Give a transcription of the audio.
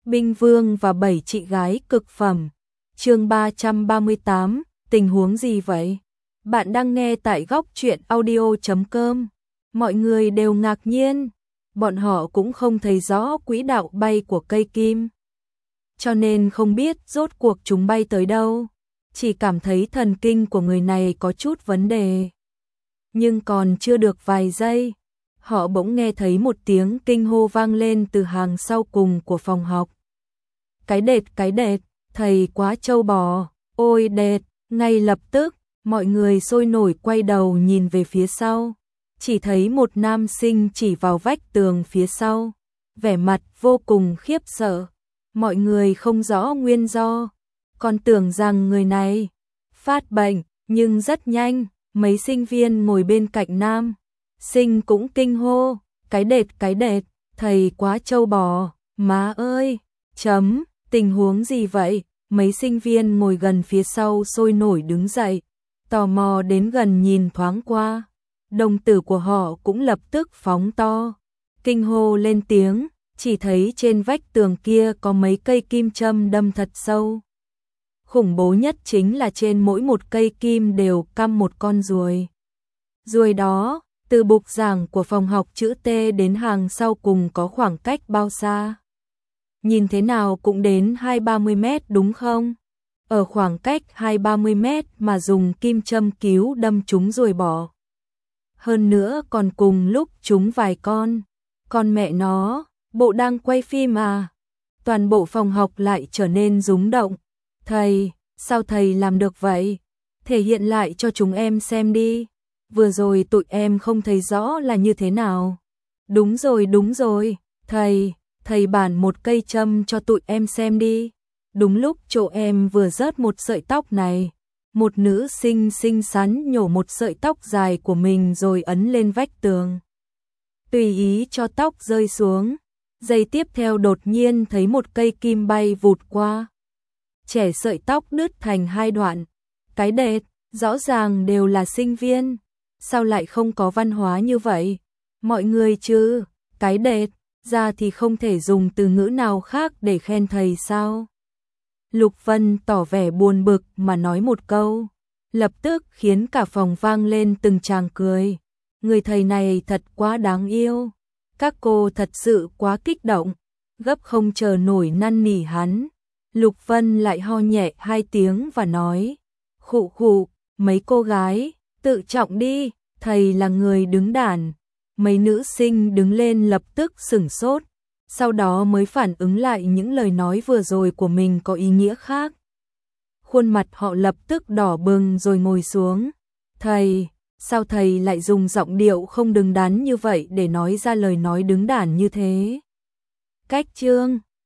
Binh Vương và 7 chị gái cực phẩm. Chương 338, tình huống gì vậy? Bạn đang nghe tại góc truyện audio.com. Mọi người đều ngạc nhiên, bọn họ cũng không thấy rõ quỹ đạo bay của cây kim, cho nên không biết rốt cuộc chúng bay tới đâu, chỉ cảm thấy thần kinh của người này có chút vấn đề. Nhưng còn chưa được vài giây, họ bỗng nghe thấy một tiếng kinh hô vang lên từ hàng sau cùng của phòng học. Cái đệt, thầy quá trâu bò, ôi đệt, ngay lập tức, mọi người sôi nổi quay đầu nhìn về phía sau, chỉ thấy một nam sinh chỉ vào vách tường phía sau, vẻ mặt vô cùng khiếp sợ, mọi người không rõ nguyên do, còn tưởng rằng người này phát bệnh, nhưng rất nhanh, mấy sinh viên ngồi bên cạnh nam sinh cũng kinh hô, cái đệt, thầy quá trâu bò, má ơi, tình huống gì vậy? Mấy sinh viên ngồi gần phía sau sôi nổi đứng dậy, tò mò đến gần nhìn thoáng qua, đồng tử của họ cũng lập tức phóng to, kinh hô lên tiếng, chỉ thấy trên vách tường kia có mấy cây kim châm đâm thật sâu. Khủng bố nhất chính là trên mỗi một cây kim đều cắm một con ruồi. Ruồi đó, từ bục giảng của phòng học chữ T đến hàng sau cùng có khoảng cách bao xa? Nhìn thế nào cũng đến 20-30 mét đúng không? Ở khoảng cách 20-30 mét mà dùng kim châm cứu đâm chúng ruồi bò. Hơn nữa còn cùng lúc chúng vài con mẹ nó, bộ đang quay phim à? Toàn bộ phòng học lại trở nên rúng động. Thầy, sao thầy làm được vậy? Thể hiện lại cho chúng em xem đi. Vừa rồi tụi em không thấy rõ là như thế nào. Đúng rồi, thầy bản một cây châm cho tụi em xem đi. Đúng lúc chỗ em vừa rớt một sợi tóc này, một nữ sinh xinh xắn nhổ một sợi tóc dài của mình rồi ấn lên vách tường. Tùy ý cho tóc rơi xuống, giây tiếp theo đột nhiên thấy một cây kim bay vụt qua. Chẻ sợi tóc đứt thành hai đoạn. Cái đệt, rõ ràng đều là sinh viên, sao lại không có văn hóa như vậy? Mọi người chứ, cái đệt, ra thì không thể dùng từ ngữ nào khác để khen thầy sao? Lục Vân tỏ vẻ buồn bực mà nói một câu, lập tức khiến cả phòng vang lên từng tràng cười. Người thầy này thật quá đáng yêu, các cô thật sự quá kích động, gấp không chờ nổi năn nỉ hắn. Lục Vân lại ho nhẹ 2 tiếng và nói, khụ, mấy cô gái, tự trọng đi, thầy là người đứng đàn. Mấy nữ sinh đứng lên lập tức sửng sốt, sau đó mới phản ứng lại những lời nói vừa rồi của mình có ý nghĩa khác. Khuôn mặt họ lập tức đỏ bừng rồi ngồi xuống. Thầy, sao thầy lại dùng giọng điệu không đứng đắn như vậy để nói ra lời nói đứng đắn như thế? Cách chương